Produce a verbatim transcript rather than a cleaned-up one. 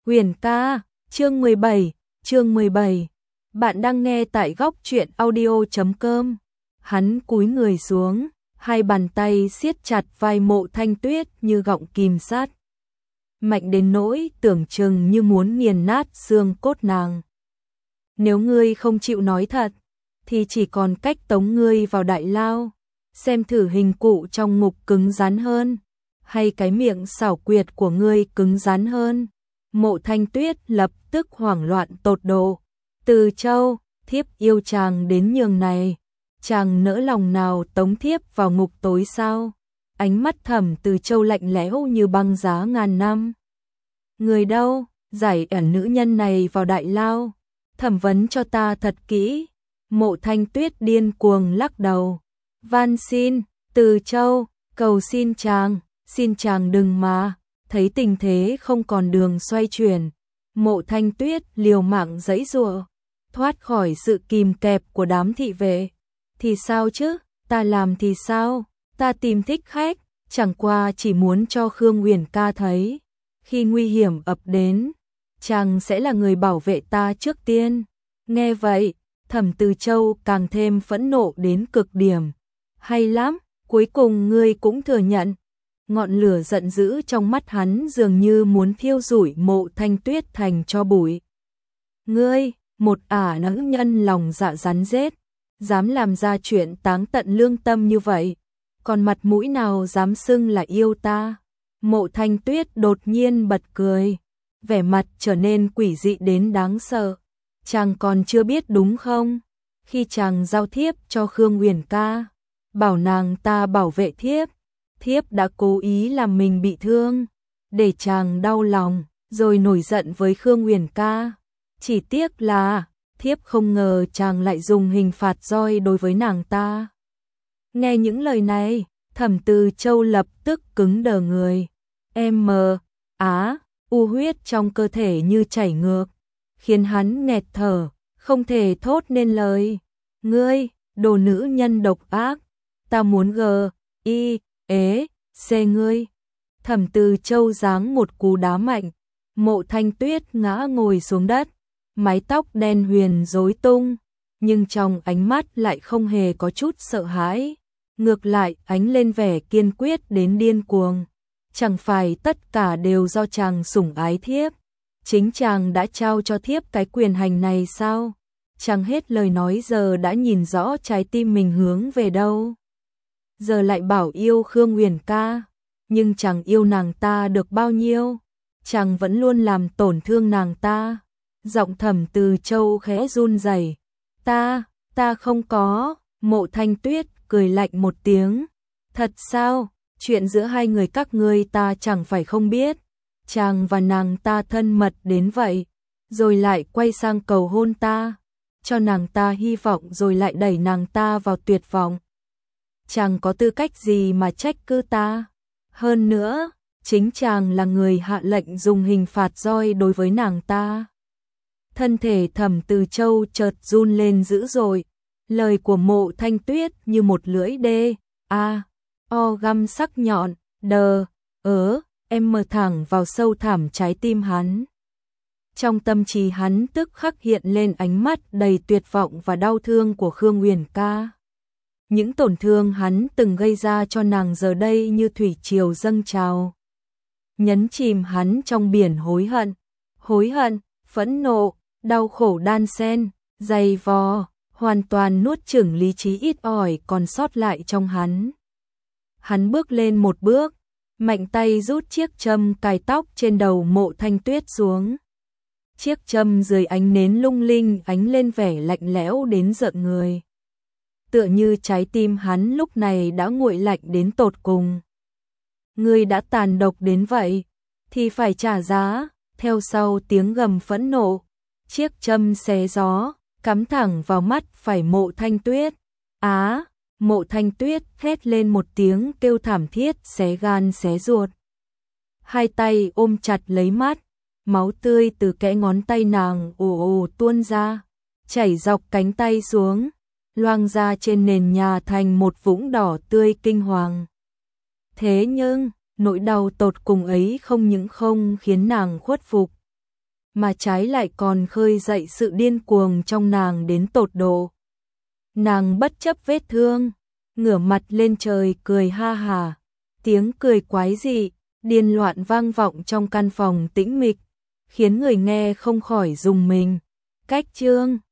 Huyền ca, chương mười bảy, chương mười bảy. Bạn đang nghe tại góc truyện audio chấm com. Hắn cúi người xuống, hai bàn tay siết chặt vai Mộ Thanh Tuyết như gọng kìm sát. Mạnh đến nỗi tưởng chừng như muốn nghiền nát xương cốt nàng. Nếu ngươi không chịu nói thật, thì chỉ còn cách tống ngươi vào đại lao, xem thử hình cụ trong ngục cứng rắn hơn, hay cái miệng xảo quyệt của ngươi cứng rắn hơn. Mộ Thanh Tuyết lập tức hoảng loạn tột độ. Từ Châu, thiếp yêu chàng đến nhường này, chàng nỡ lòng nào tống thiếp vào ngục tối sao? Ánh mắt Thẩm Từ Châu lạnh lẽo như băng giá ngàn năm. Người đâu, giải ẩn nữ nhân này vào đại lao, thẩm vấn cho ta thật kỹ. Mộ Thanh Tuyết điên cuồng lắc đầu. Van xin, Từ Châu, cầu xin chàng, xin chàng đừng mà. Thấy tình thế không còn đường xoay chuyển, Mộ Thanh Tuyết liều mạng giãy giụa, thoát khỏi sự kìm kẹp của đám thị vệ. Thì sao chứ, ta làm thì sao, ta tìm thích khách, chẳng qua chỉ muốn cho Khương Huyền ca thấy, khi nguy hiểm ập đến, chàng sẽ là người bảo vệ ta trước tiên. Nghe vậy, Thẩm Từ Châu càng thêm phẫn nộ đến cực điểm. Hay lắm, cuối cùng ngươi cũng thừa nhận. Ngọn lửa giận dữ trong mắt hắn dường như muốn thiêu rụi Mộ Thanh Tuyết thành tro bụi. Ngươi, một ả nữ nhân lòng dạ rắn rết, dám làm ra chuyện táng tận lương tâm như vậy, còn mặt mũi nào dám xưng là yêu ta? Mộ Thanh Tuyết đột nhiên bật cười, vẻ mặt trở nên quỷ dị đến đáng sợ. Chàng còn chưa biết đúng không? Khi chàng giao thiếp cho Khương Huyền ca, bảo nàng ta bảo vệ thiếp, thiếp đã cố ý làm mình bị thương, để chàng đau lòng, rồi nổi giận với Khương Huyền ca. Chỉ tiếc là, thiếp không ngờ chàng lại dùng hình phạt roi đối với nàng ta. Nghe những lời này, Thẩm Từ Châu lập tức cứng đờ người. Em mờ, á, u huyết trong cơ thể như chảy ngược, khiến hắn nghẹt thở, không thể thốt nên lời. Ngươi, đồ nữ nhân độc ác, ta muốn gờ, y, ế, xê ngươi. Thẩm Từ Châu giáng một cú đá mạnh, Mộ Thanh Tuyết ngã ngồi xuống đất, mái tóc đen huyền rối tung, nhưng trong ánh mắt lại không hề có chút sợ hãi, ngược lại ánh lên vẻ kiên quyết đến điên cuồng. Chẳng phải tất cả đều do chàng sủng ái thiếp, chính chàng đã trao cho thiếp cái quyền hành này sao? Chàng hết lời nói giờ đã nhìn rõ trái tim mình hướng về đâu. Giờ lại bảo yêu Khương Huyền ca, nhưng chàng yêu nàng ta được bao nhiêu, chàng vẫn luôn làm tổn thương nàng ta. Giọng Thẩm Từ Châu khẽ run rẩy. Ta, ta không có. Mộ Thanh Tuyết cười lạnh một tiếng. Thật sao, chuyện giữa hai người các ngươi ta chẳng phải không biết, chàng và nàng ta thân mật đến vậy, rồi lại quay sang cầu hôn ta, cho nàng ta hy vọng rồi lại đẩy nàng ta vào tuyệt vọng. Chàng có tư cách gì mà trách cứ ta? Hơn nữa, chính chàng là người hạ lệnh dùng hình phạt roi đối với nàng ta. Thân thể Thẩm Từ Châu chợt run lên dữ dội, lời của Mộ Thanh Tuyết như một lưỡi đê, a, o găm sắc nhọn, đờ, ớ, em mờ thẳng vào sâu thẳm trái tim hắn. Trong tâm trí hắn tức khắc hiện lên ánh mắt đầy tuyệt vọng và đau thương của Khương Huyền ca. Những tổn thương hắn từng gây ra cho nàng giờ đây như thủy triều dâng trào, nhấn chìm hắn trong biển hối hận, hối hận, phẫn nộ, đau khổ đan xen, dày vò, hoàn toàn nuốt chửng lý trí ít ỏi còn sót lại trong hắn. Hắn bước lên một bước, mạnh tay rút chiếc châm cài tóc trên đầu Mộ Thanh Tuyết xuống. Chiếc châm dưới ánh nến lung linh ánh lên vẻ lạnh lẽo đến rợn người. Tựa như trái tim hắn lúc này đã nguội lạnh đến tột cùng. Ngươi đã tàn độc đến vậy, thì phải trả giá. Theo sau tiếng gầm phẫn nộ, chiếc châm xé gió, cắm thẳng vào mắt phải Mộ Thanh Tuyết. Á, Mộ Thanh Tuyết hét lên một tiếng kêu thảm thiết xé gan xé ruột. Hai tay ôm chặt lấy mắt, máu tươi từ kẽ ngón tay nàng ồ ồ tuôn ra, chảy dọc cánh tay xuống, loang ra trên nền nhà thành một vũng đỏ tươi kinh hoàng. Thế nhưng, nỗi đau tột cùng ấy không những không khiến nàng khuất phục, mà trái lại còn khơi dậy sự điên cuồng trong nàng đến tột độ. Nàng bất chấp vết thương, ngửa mặt lên trời cười ha hà, tiếng cười quái dị, điên loạn vang vọng trong căn phòng tĩnh mịch, khiến người nghe không khỏi rùng mình. Cách chương